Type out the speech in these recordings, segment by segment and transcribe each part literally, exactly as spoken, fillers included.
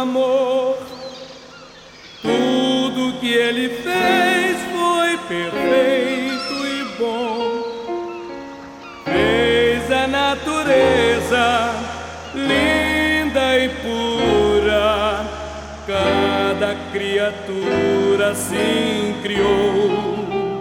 amor. Tudo que ele fez foi perfeito e bom. Fez a natureza linda e pura, cada criatura assim criou.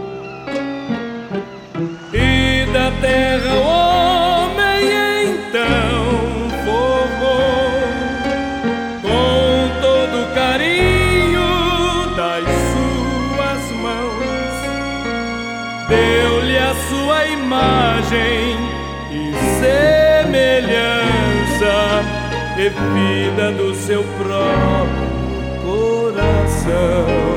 E da terra o homem então formou, com todo o carinho das suas mãos. Deu-lhe a sua imagem e semelhança, e vida do seu próprio coração.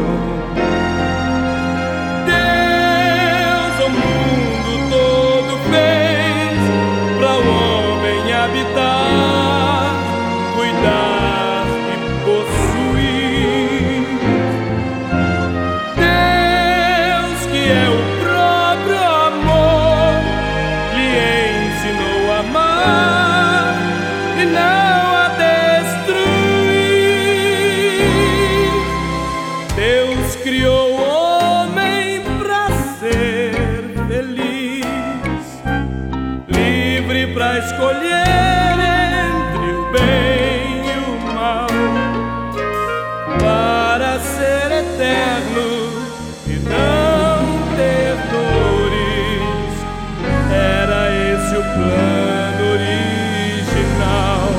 Deus o mundo todo fez para o homem habitar, cuidar e possuir. Deus, que é o próprio amor, lhe ensinou a amar e não a destruir. Deus criou o homem para ser feliz, livre para escolher entre o bem e o mal, para ser eterno e não ter dores. Era esse o plano original.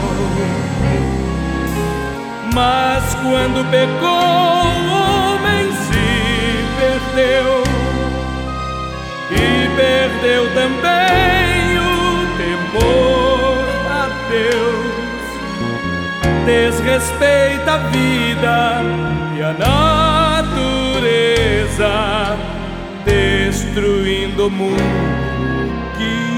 Mas quando pecou, o homem se perdeu, e perdeu também o temor a Deus. Desrespeita a vida e a natureza, destruindo o mundo que